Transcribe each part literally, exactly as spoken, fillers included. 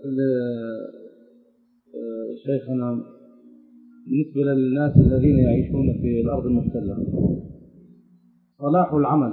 شيخنا بالنسبة للناس الذين يعيشون في الأرض المحتلة، صلاح العمل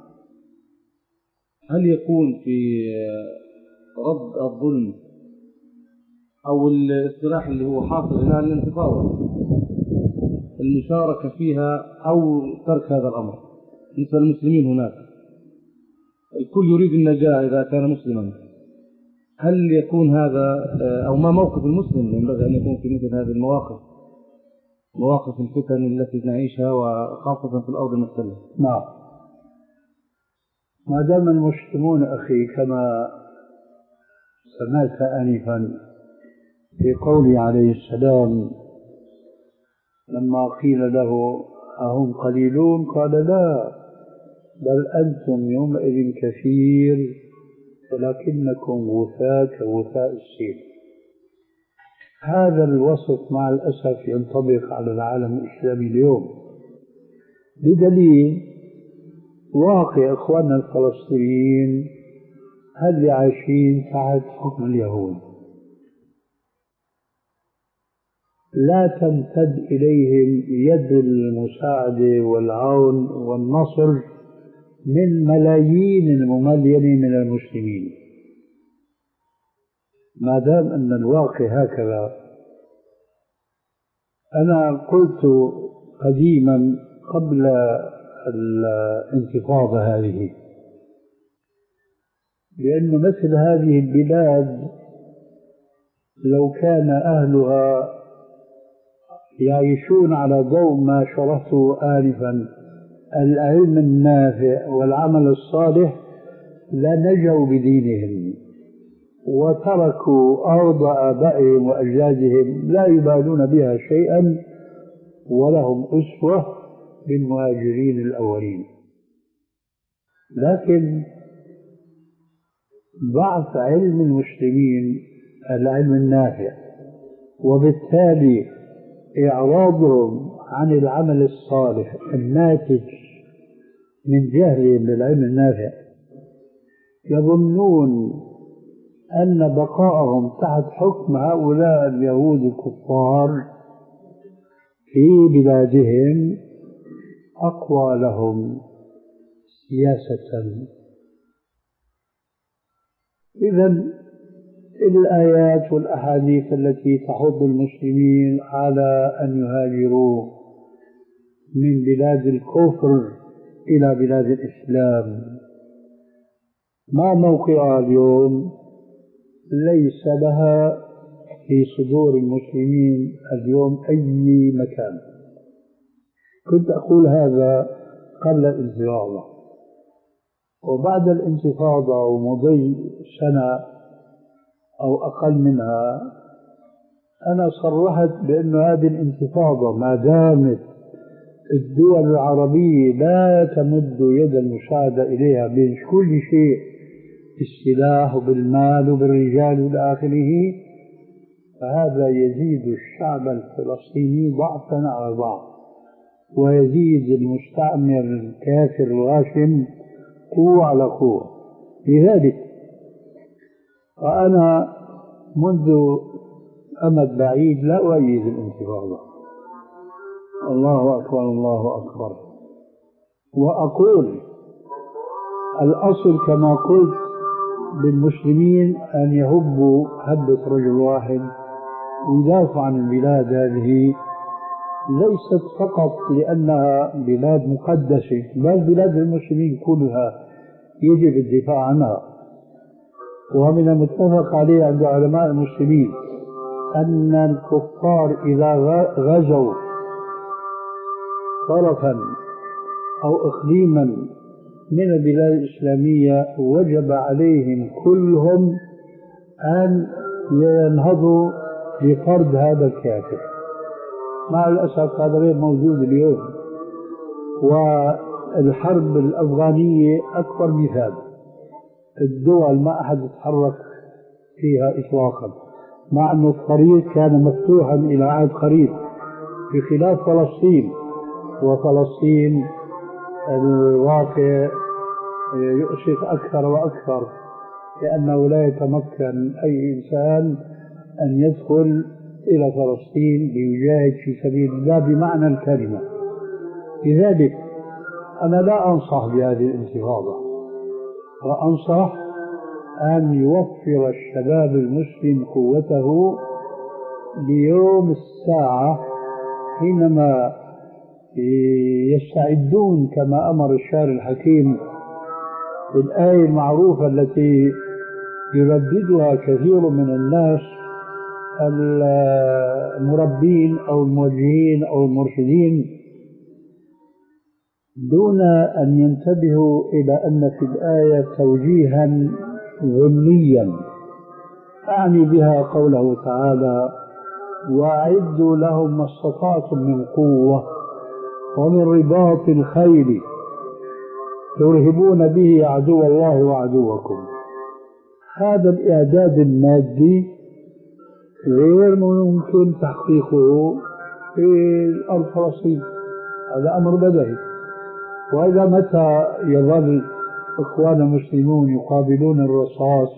هل يكون في رد الظلم أو الاصطلاح اللي هو حاصل الآن الانتفاضة المشاركة فيها أو ترك هذا الأمر؟ مثل المسلمين هناك الكل يريد النجاة إذا كان مسلما، هل يكون هذا أو ما موقف المسلم ينبغي أن يكون في مثل هذه المواقف، مواقف الفتن التي نعيشها وخاصة في الأرض المحتلة؟ نعم، ما دام المسلمون أخي كما سمعت آنفا في قوله عليه السلام لما قيل له أهم قليلون قال لا بل أنتم يومئذ كثير ولكنكم غثاء كغثاء السيل. هذا الوصف مع الأسف ينطبق على العالم الإسلامي اليوم، بدليل واقع إخواننا الفلسطينيين هل عايشين تحت حكم اليهود، لا تمتد إليهم يد المساعدة والعون والنصر من ملايين الممليين من المسلمين. ما دام أن الواقع هكذا، أنا قلت قديما قبل الانتفاضة هذه بأن مثل هذه البلاد لو كان أهلها يعيشون على ضوء ما شرحته آنفا العلم النافع والعمل الصالح لنجوا بدينهم وتركوا أرض آبائهم وأجدادهم لا يبالون بها شيئا ولهم أسوة بالمهاجرين الأولين. لكن ضعف علم المسلمين العلم النافع وبالتالي إعراضهم عن العمل الصالح الناتج من جهلهم بالعلم النافع يظنون أن بقاءهم تحت حكم هؤلاء اليهود الكفار في بلادهم أقوى لهم سياسة. إذن الآيات والأحاديث التي تحض المسلمين على أن يهاجروا من بلاد الكفر إلى بلاد الإسلام ما موقعها اليوم؟ ليس لها في صدور المسلمين اليوم أي مكان. كنت أقول هذا قبل الانتفاضة، وبعد الانتفاضة ومضي سنة أو أقل منها أنا صرحت بأن هذه الانتفاضة ما دامت الدول العربية لا تمد يد المساعدة إليها بكل شيء بالسلاح وبالمال وبالرجال وإلى آخره، فهذا يزيد الشعب الفلسطيني ضعفا على ضعف ويزيد المستعمر الكافر الغاشم قوة على قوة. لذلك وأنا منذ أمد بعيد لا أؤيد الانتفاضة. الله أكبر الله أكبر. وأقول الأصل كما قلت بالمسلمين أن يهبوا هبة رجل واحد ويدافع عن البلاد هذه، ليست فقط لأنها بلاد مقدسة بل بلاد المسلمين كلها يجب الدفاع عنها. ومن المتفق عليه عند علماء المسلمين أن الكفار إذا غزوا طرفا أو إقليما من البلاد الإسلامية وجب عليهم كلهم أن ينهضوا لفرض هذا الكافر. مع الأسف هذا غير موجود اليوم، والحرب الأفغانية أكبر مثال. الدول ما أحد يتحرك فيها إطلاقا، مع أن الطريق كان مفتوحا إلى عهد قريب، بخلاف فلسطين. وفلسطين الواقع يؤسف أكثر وأكثر لأنه لا يتمكن أي إنسان أن يدخل إلى فلسطين ليجاهد في سبيل الله بمعنى الكلمة. لذلك أنا لا أنصح بهذه الانتفاضة، وأنصح أن يوفر الشباب المسلم قوته ليوم الساعة حينما يستعدون كما أمر الشاعر الحكيم في الآية المعروفة التي يرددها كثير من الناس المربين أو الموجهين أو المرشدين دون أن ينتبهوا إلى أن في الآية توجيها ضمنيا، أعني بها قوله تعالى: وأعدوا لهم ما استطعتم من قوة ومن رباط الخيل ترهبون به عدو الله وعدوكم. هذا الإعداد المادي غير ممكن تحقيقه في أرض فلسطين، هذا أمر بديهي. وإذا متى يظل إخوان المسلمون يقابلون الرصاص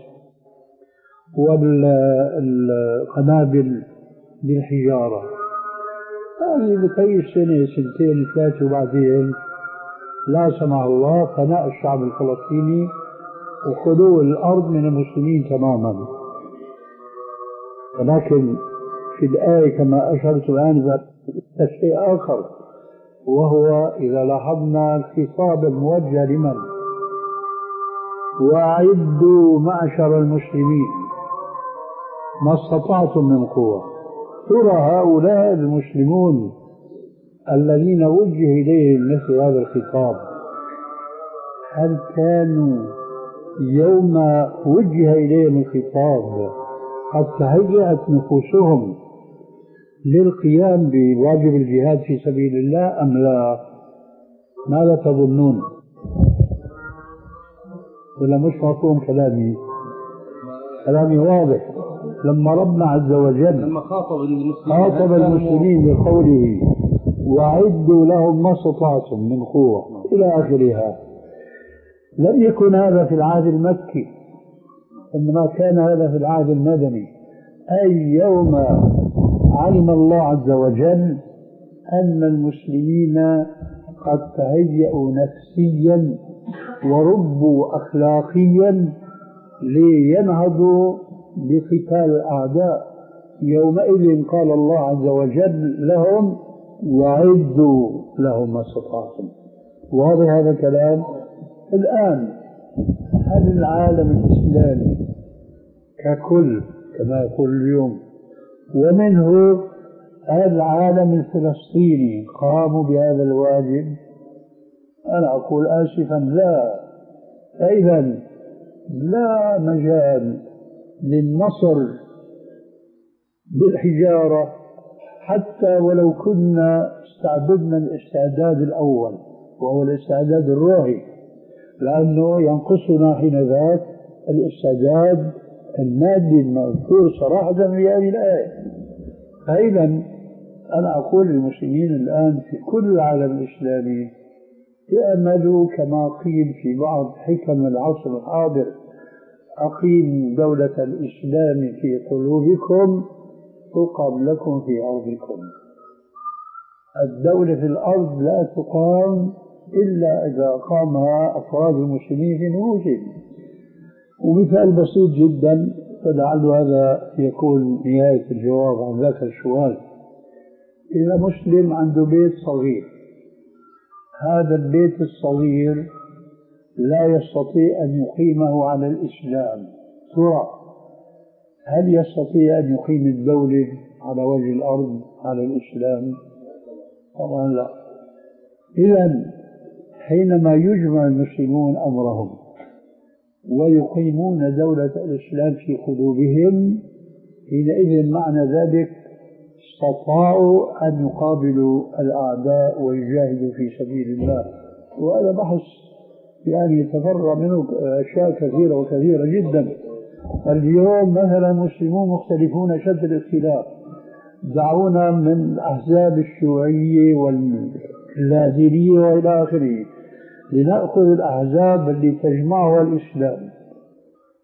والقنابل بالحجارة، هذه بتعيش سنة سنتين ثلاثة وبعدين لا سمح الله فناء الشعب الفلسطيني وخلو الأرض من المسلمين تماما. ولكن في الآية كما أشرت الآن شيء آخر، وهو إذا لاحظنا الخطاب الموجه لمن؟ وأعدوا معشر المسلمين ما استطعتم من قوة. ترى هؤلاء المسلمون الذين وجه إليهم مثل هذا الخطاب هل كانوا يوم وجه إليهم الخطاب قد تهيأت نفوسهم للقيام بواجب الجهاد في سبيل الله أم لا؟ ماذا تظنون؟ ولا مش مفهوم كلامي؟ كلامي واضح. لما ربنا عز وجل لما خاطب المسلمين, خاطب المسلمين بقوله وأعدوا لهم ما استطعتم من قوة إلى آخرها، لم يكن هذا في العهد المكي، إنما كان هذا في العهد المدني، أي يوم علم الله عز وجل أن المسلمين قد تهيأوا نفسيا وربوا أخلاقيا لينهضوا بقتال الأعداء. يومئذ قال الله عز وجل لهم وأعدوا لهم ما استطعتم. واضح هذا الكلام؟ الآن هل العالم الإسلامي ككل كما يقول اليوم ومنه العالم الفلسطيني قاموا بهذا الواجب؟ أنا أقول آسفا لا. فإذا لا مجال للنصر بالحجارة حتى ولو كنا استعددنا الاستعداد الأول وهو الاستعداد الروحي، لأنه ينقصنا حين ذاك الاستعداد المادي المذكور صراحة في هذه الآية. فإذا أنا أقول للمسلمين الآن في كل العالم الإسلامي يأملوا كما قيل في بعض حكم العصر الحاضر: أقيموا دولة الإسلام في قلوبكم تقام لكم في أرضكم. الدولة في الأرض لا تقام إلا إذا قامها أفراد المسلمين في نفوسهم. ومثال بسيط جدا فلعل هذا يكون نهاية الجواب عن ذاك السؤال. إذا مسلم عنده بيت صغير، هذا البيت الصغير لا يستطيع أن يقيمه على الإسلام، ترى هل يستطيع أن يقيم الدولة على وجه الأرض على الإسلام؟ طبعا لا. إذن حينما يجمع المسلمون أمرهم ويقيمون دولة الإسلام في قلوبهم، حينئذ معنى ذلك استطاعوا أن يقابلوا الأعداء ويجاهدوا في سبيل الله. وهذا بحث يعني يتفرع منه أشياء كثيرة وكثيرة جدا. اليوم مثلا المسلمون مختلفون شد الاختلاف، دعونا من الأحزاب الشيوعية واللاذقية وإلى آخره لنأخذ الأحزاب التي تجمعها الإسلام.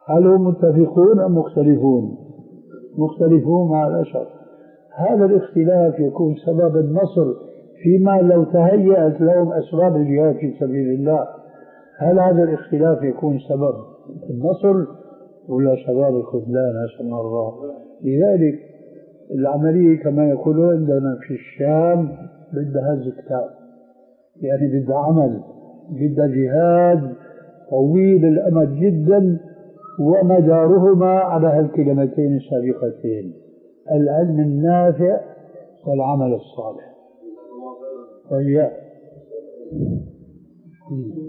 هل هم متفقون أم مختلفون؟ مختلفون مع الأسف. هذا الاختلاف يكون سبب النصر فيما لو تهيأت لهم أسباب الجهاد في سبيل الله. هل هذا الاختلاف يكون سبب النصر ولا سبب الخذلان؟ نسأل الله. لذلك العملية كما يقولون عندنا في الشام بدها هز كتاب، يعني بدها عمل، بدها جهاد طويل الأمد جدا، ومدارهما على هالكلمتين السابقتين: العلم النافع والعمل الصالح. طيب